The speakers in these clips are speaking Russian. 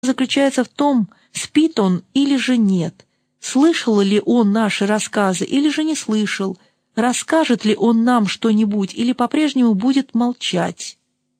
заключается в том, спит он или же нет, слышал ли он наши рассказы или же не слышал, расскажет ли он нам что-нибудь или по-прежнему будет молчать.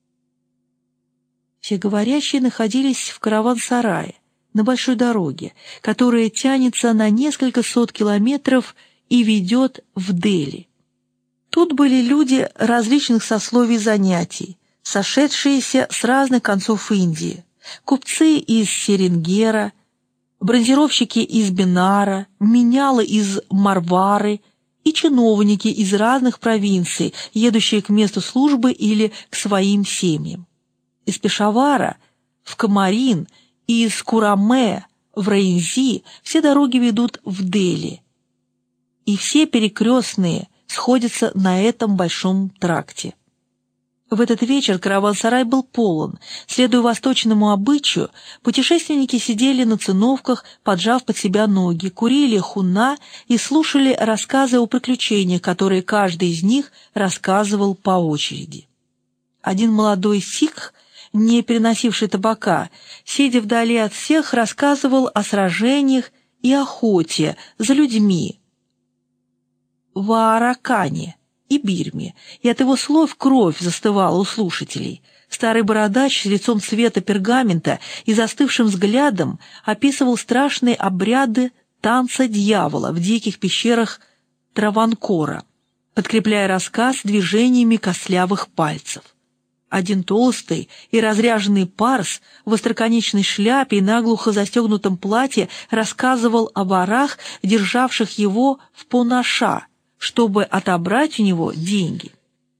Все говорящие находились в караван-сарае, на большой дороге, которая тянется на несколько сот километров и ведет в Дели. Тут были люди различных сословий занятий, сошедшиеся с разных концов Индии, купцы из Серингера, бронзировщики из Бинара, менялы из Марвары и чиновники из разных провинций, едущие к месту службы или к своим семьям. Из Пешавара в Камарин и из Кураме в Раинзи все дороги ведут в Дели, и все перекрестные сходятся на этом большом тракте. В этот вечер караван-сарай был полон. Следуя восточному обычаю, путешественники сидели на циновках, поджав под себя ноги, курили хунна и слушали рассказы о приключениях, которые каждый из них рассказывал по очереди. Один молодой сикх, не переносивший табака, сидя вдали от всех, рассказывал о сражениях и охоте за людьми в Ааракане и Бирме, и от его слов кровь застывала у слушателей. Старый бородач с лицом цвета пергамента и застывшим взглядом описывал страшные обряды танца дьявола в диких пещерах Траванкора, подкрепляя рассказ движениями костлявых пальцев. Один толстый и разряженный парс в остроконечной шляпе и наглухо застегнутом платье рассказывал о ворах, державших его в понаша, чтобы отобрать у него деньги.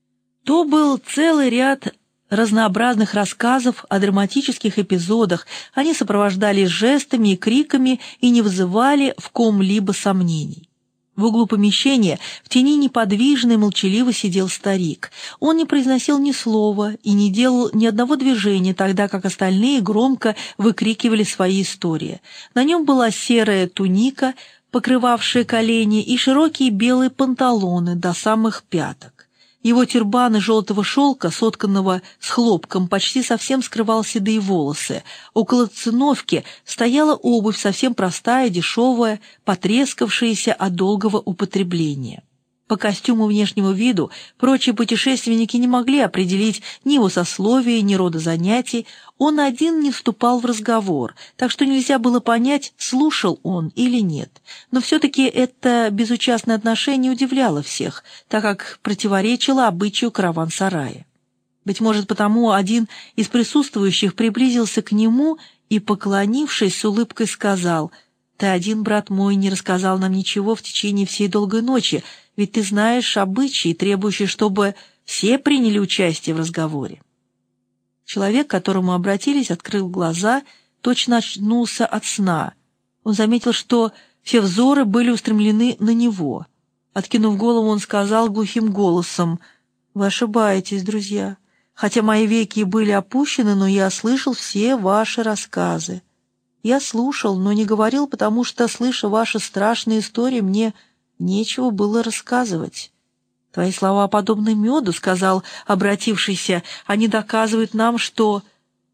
То был целый ряд разнообразных рассказов о драматических эпизодах, они сопровождались жестами и криками и не вызывали в ком-либо сомнений. В углу помещения в тени неподвижно и молчаливо сидел старик. Он не произносил ни слова и не делал ни одного движения, тогда как остальные громко выкрикивали свои истории. На нем была серая туника, покрывавшая колени, и широкие белые панталоны до самых пяток. Его тюрбан из желтого шелка, сотканного с хлопком, почти совсем скрывал седые волосы. Около циновки стояла обувь, совсем простая, дешевая, потрескавшаяся от долгого употребления. По костюму внешнему виду прочие путешественники не могли определить ни его сословия, ни рода занятий. Он один не вступал в разговор, так что нельзя было понять, слушал он или нет. Но все-таки это безучастное отношение удивляло всех, так как противоречило обычаю караван-сарая. Быть может, потому один из присутствующих приблизился к нему и, поклонившись, с улыбкой сказал: «Ты один, брат мой, не рассказал нам ничего в течение всей долгой ночи, ведь ты знаешь обычаи, требующие, чтобы все приняли участие в разговоре». Человек, к которому обратились, открыл глаза, точно очнулся от сна. Он заметил, что все взоры были устремлены на него. Откинув голову, он сказал глухим голосом: «Вы ошибаетесь, друзья. Хотя мои веки и были опущены, но я слышал все ваши рассказы. Я слушал, но не говорил, потому что, слыша ваши страшные истории, мне нечего было рассказывать». «Твои слова подобны меду», — сказал обратившийся, — «они доказывают нам, что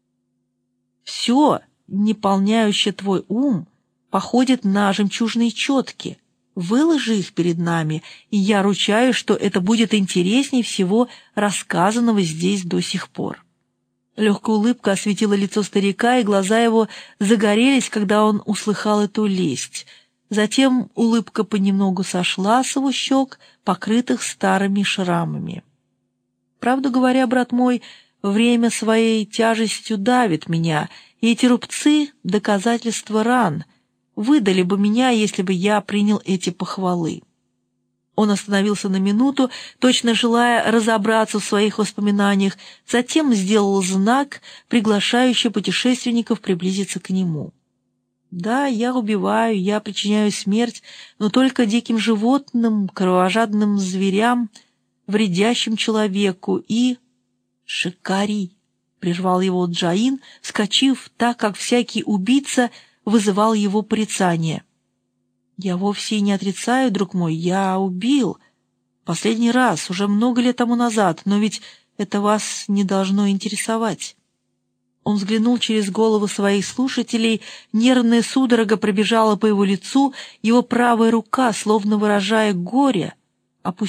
все, не полняющее твой ум, походит на жемчужные четки. Выложи их перед нами, и я ручаюсь, что это будет интереснее всего рассказанного здесь до сих пор». Легкая улыбка осветила лицо старика, и глаза его загорелись, когда он услыхал эту лесть. Затем улыбка понемногу сошла с его щек, покрытых старыми шрамами. «Правду говоря, брат мой, время своей тяжестью давит меня, и эти рубцы — доказательства ран. Выдали бы меня, если бы я принял эти похвалы». Он остановился на минуту, точно желая разобраться в своих воспоминаниях, затем сделал знак, приглашающий путешественников приблизиться к нему. «Да, я убиваю, я причиняю смерть, но только диким животным, кровожадным зверям, вредящим человеку и...» «Шикари!» — прервал его Джаин, вскочив так, как всякий убийца вызывал его порицание. «Я вовсе не отрицаю, друг мой, я убил. Последний раз, уже много лет тому назад, но ведь это вас не должно интересовать». Он взглянул через голову своих слушателей, нервная судорога пробежала по его лицу, его правая рука, словно выражая горе, опустилась